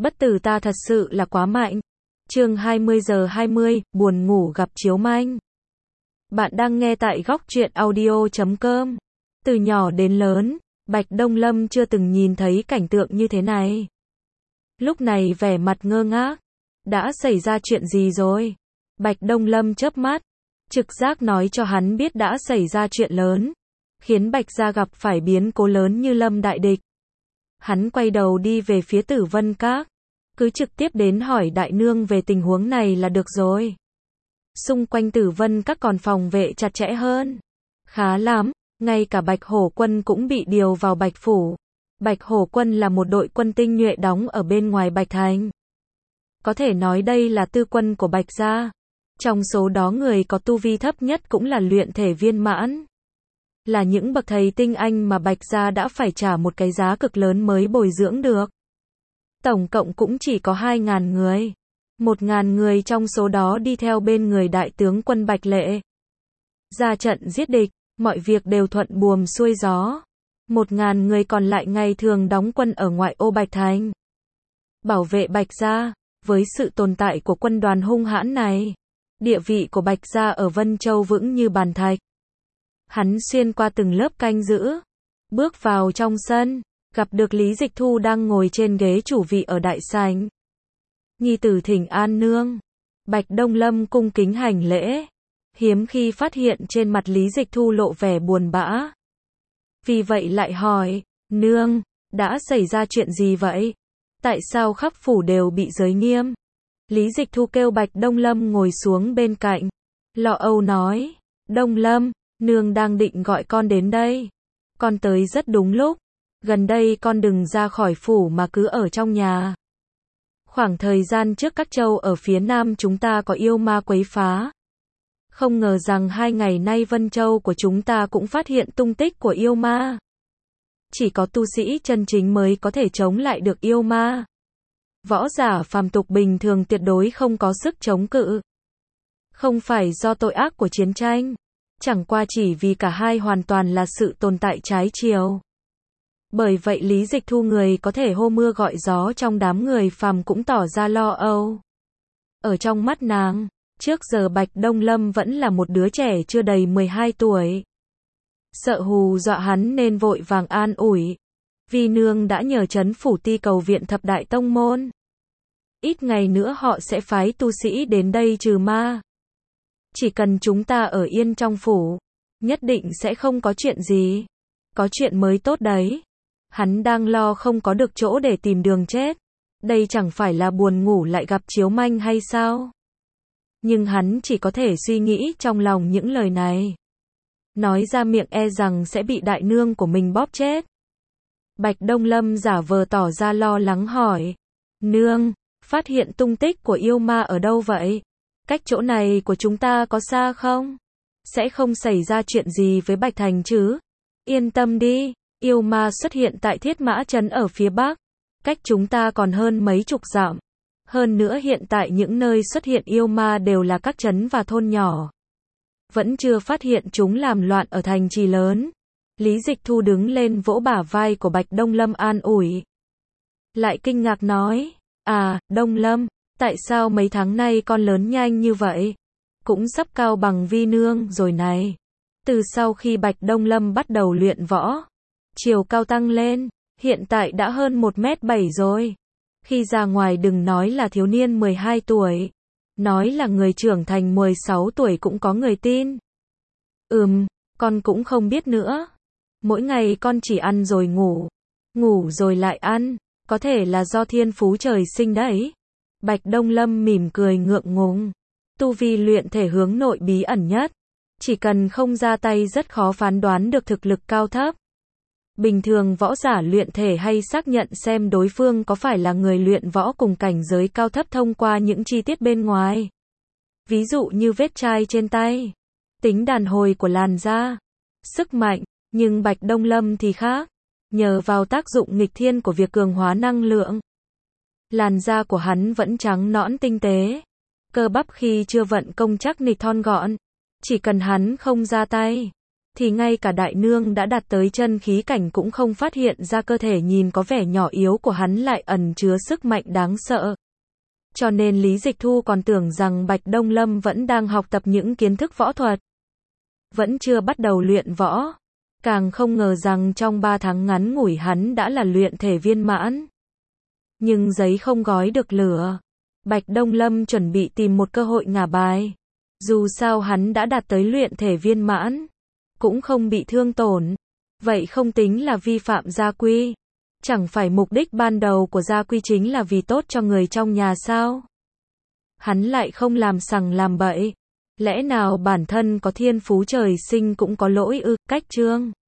Bất tử ta thật sự là quá mạnh. Chương 20:20, buồn ngủ gặp chiếu manh. Bạn đang nghe tại góc truyện audio.com. Từ nhỏ đến lớn, Bạch Đông Lâm chưa từng nhìn thấy cảnh tượng như thế này. Lúc này vẻ mặt ngơ ngác. Đã xảy ra chuyện gì rồi? Bạch Đông Lâm chớp mắt. Trực giác nói cho hắn biết đã xảy ra chuyện lớn. Khiến Bạch gia gặp phải biến cố lớn như lâm đại địch. Hắn quay đầu đi về phía Tử Vân Các. Cứ trực tiếp đến hỏi đại nương về tình huống này là được rồi. Xung quanh Tử Vân Các còn phòng vệ chặt chẽ hơn. Khá lắm, ngay cả Bạch Hổ Quân cũng bị điều vào Bạch Phủ. Bạch Hổ Quân là một đội quân tinh nhuệ đóng ở bên ngoài Bạch Thành. Có thể nói đây là tư quân của Bạch gia. Trong số đó người có tu vi thấp nhất cũng là luyện thể viên mãn. Là những bậc thầy tinh anh mà Bạch gia đã phải trả một cái giá cực lớn mới bồi dưỡng được. Tổng cộng cũng chỉ có 2.000 người. 1.000 người trong số đó đi theo bên người đại tướng quân Bạch Lệ. Ra trận giết địch, mọi việc đều thuận buồm xuôi gió. 1.000 người còn lại ngày thường đóng quân ở ngoại ô Bạch Thành. Bảo vệ Bạch gia. Với sự tồn tại của quân đoàn hung hãn này, địa vị của Bạch gia ở Vân Châu vững như bàn thạch. Hắn xuyên qua từng lớp canh giữ, bước vào trong sân, gặp được Lý Dịch Thu đang ngồi trên ghế chủ vị ở đại sảnh. Nhi tử thỉnh an nương. Bạch Đông Lâm cung kính hành lễ. Hiếm khi phát hiện trên mặt Lý Dịch Thu lộ vẻ buồn bã. Vì vậy lại hỏi, nương, đã xảy ra chuyện gì vậy? Tại sao khắp phủ đều bị giới nghiêm? Lý Dịch Thu kêu Bạch Đông Lâm ngồi xuống bên cạnh. Lo âu nói, Đông Lâm, nương đang định gọi con đến đây. Con tới rất đúng lúc. Gần đây con đừng ra khỏi phủ mà cứ ở trong nhà. Khoảng thời gian trước các châu ở phía nam chúng ta có yêu ma quấy phá. Không ngờ rằng 2 ngày nay Vân Châu của chúng ta cũng phát hiện tung tích của yêu ma. Chỉ có tu sĩ chân chính mới có thể chống lại được yêu ma. Võ giả phàm tục bình thường tuyệt đối không có sức chống cự. Không phải do tội ác của chiến tranh. Chẳng qua chỉ vì cả hai hoàn toàn là sự tồn tại trái chiều. Bởi vậy Lý Dịch Thu người có thể hô mưa gọi gió trong đám người phàm cũng tỏ ra lo âu. Ở trong mắt nàng, trước giờ Bạch Đông Lâm vẫn là một đứa trẻ chưa đầy 12 tuổi. Sợ hù dọa hắn nên vội vàng an ủi. Vi nương đã nhờ trấn phủ ti cầu viện thập đại tông môn. Ít ngày nữa họ sẽ phái tu sĩ đến đây trừ ma. Chỉ cần chúng ta ở yên trong phủ, nhất định sẽ không có chuyện gì. Có chuyện mới tốt đấy. Hắn đang lo không có được chỗ để tìm đường chết. Đây chẳng phải là buồn ngủ lại gặp chiếu manh hay sao? Nhưng hắn chỉ có thể suy nghĩ trong lòng những lời này. Nói ra miệng e rằng sẽ bị đại nương của mình bóp chết. Bạch Đông Lâm giả vờ tỏ ra lo lắng hỏi. Nương, phát hiện tung tích của yêu ma ở đâu vậy? Cách chỗ này của chúng ta có xa không? Sẽ không xảy ra chuyện gì với Bạch Thành chứ? Yên tâm đi, yêu ma xuất hiện tại Thiết Mã Trấn ở phía Bắc. Cách chúng ta còn hơn mấy chục dặm. Hơn nữa hiện tại những nơi xuất hiện yêu ma đều là các trấn và thôn nhỏ. Vẫn chưa phát hiện chúng làm loạn ở thành trì lớn. Lý Dịch Thu đứng lên vỗ bả vai của Bạch Đông Lâm an ủi. Lại kinh ngạc nói, Đông Lâm, tại sao mấy tháng nay con lớn nhanh như vậy? Cũng sắp cao bằng Vi nương rồi này. Từ sau khi Bạch Đông Lâm bắt đầu luyện võ, chiều cao tăng lên, hiện tại đã hơn 1m7 rồi. Khi ra ngoài đừng nói là thiếu niên 12 tuổi. Nói là người trưởng thành 16 tuổi cũng có người tin. Con cũng không biết nữa. Mỗi ngày con chỉ ăn rồi ngủ. Ngủ rồi lại ăn. Có thể là do thiên phú trời sinh đấy. Bạch Đông Lâm mỉm cười ngượng ngùng. Tu vi luyện thể hướng nội bí ẩn nhất. Chỉ cần không ra tay rất khó phán đoán được thực lực cao thấp. Bình thường võ giả luyện thể hay xác nhận xem đối phương có phải là người luyện võ cùng cảnh giới cao thấp thông qua những chi tiết bên ngoài. Ví dụ như vết chai trên tay, tính đàn hồi của làn da, sức mạnh, nhưng Bạch Đông Lâm thì khác. Nhờ vào tác dụng nghịch thiên của việc cường hóa năng lượng, làn da của hắn vẫn trắng nõn tinh tế. Cơ bắp khi chưa vận công chắc nịch thon gọn. Chỉ cần hắn không ra tay, thì ngay cả đại nương đã đạt tới chân khí cảnh cũng không phát hiện ra cơ thể nhìn có vẻ nhỏ yếu của hắn lại ẩn chứa sức mạnh đáng sợ. Cho nên Lý Dịch Thu còn tưởng rằng Bạch Đông Lâm vẫn đang học tập những kiến thức võ thuật. Vẫn chưa bắt đầu luyện võ. Càng không ngờ rằng trong 3 tháng ngắn ngủi hắn đã là luyện thể viên mãn. Nhưng giấy không gói được lửa. Bạch Đông Lâm chuẩn bị tìm một cơ hội ngả bài. Dù sao hắn đã đạt tới luyện thể viên mãn. Cũng không bị thương tổn. Vậy không tính là vi phạm gia quy. Chẳng phải mục đích ban đầu của gia quy chính là vì tốt cho người trong nhà sao? Hắn lại không làm sằng làm bậy. Lẽ nào bản thân có thiên phú trời sinh cũng có lỗi ư? Cách chương